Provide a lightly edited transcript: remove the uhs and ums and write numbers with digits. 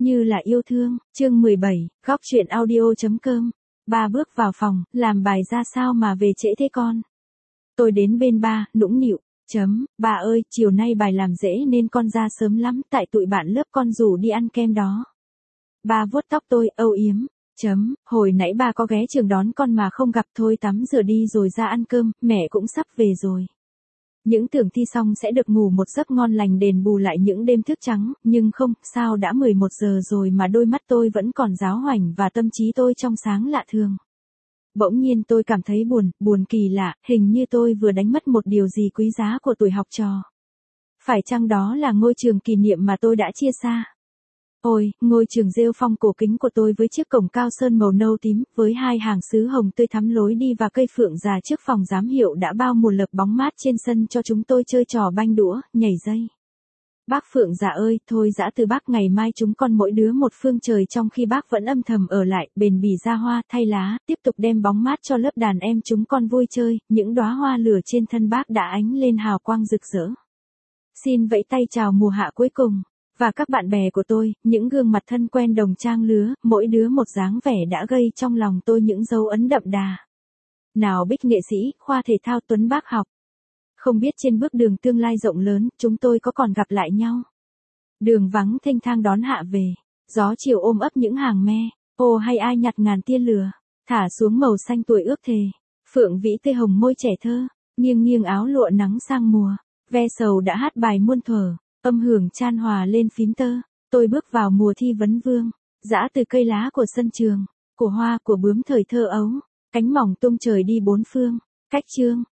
Như là yêu thương, chương 17, góc chuyện audio.com. Ba bước vào phòng, làm bài ra sao mà về trễ thế con? Tôi đến bên ba, nũng nịu, ba ơi, chiều nay bài làm dễ nên con ra sớm lắm, tại tụi bạn lớp con rủ đi ăn kem đó. Ba vuốt tóc tôi, âu yếm, hồi nãy ba có ghé trường đón con mà không gặp, thôi tắm rửa đi rồi ra ăn cơm, mẹ cũng sắp về rồi. Những tưởng thi xong sẽ được ngủ một giấc ngon lành đền bù lại những đêm thức trắng, nhưng không, sao đã 11 giờ rồi mà đôi mắt tôi vẫn còn giáo hoành và tâm trí tôi trong sáng lạ thường. Bỗng nhiên tôi cảm thấy buồn kỳ lạ, hình như tôi vừa đánh mất một điều gì quý giá của tuổi học trò. Phải chăng đó là ngôi trường kỷ niệm mà tôi đã chia xa? Ôi, ngôi trường rêu phong cổ kính của tôi với chiếc cổng cao sơn màu nâu tím, với hai hàng sứ hồng tươi thắm lối đi và cây phượng già trước phòng giám hiệu đã bao mùa lợp bóng mát trên sân cho chúng tôi chơi trò banh đũa, nhảy dây. Bác Phượng già ơi, thôi dã từ bác, ngày mai chúng con mỗi đứa một phương trời, trong khi bác vẫn âm thầm ở lại, bền bỉ ra hoa, thay lá, tiếp tục đem bóng mát cho lớp đàn em chúng con vui chơi, những đóa hoa lửa trên thân bác đã ánh lên hào quang rực rỡ. Xin vẫy tay chào mùa hạ cuối cùng. Và các bạn bè của tôi, những gương mặt thân quen đồng trang lứa, mỗi đứa một dáng vẻ đã gây trong lòng tôi những dấu ấn đậm đà. Nào Bích nghệ sĩ, khoa thể thao Tuấn bác học. Không biết trên bước đường tương lai rộng lớn, chúng tôi có còn gặp lại nhau. Đường vắng thênh thang đón hạ về, gió chiều ôm ấp những hàng me, ô hay ai nhặt ngàn tia lửa, thả xuống màu xanh tuổi ước thề. Phượng vĩ tê hồng môi trẻ thơ, nghiêng nghiêng áo lụa nắng sang mùa, ve sầu đã hát bài muôn thuở. Âm hưởng chan hòa lên phím tơ, tôi bước vào mùa thi vấn vương, dã từ cây lá của sân trường, của hoa của bướm thời thơ ấu, cánh mỏng tung trời đi bốn phương, cách chương,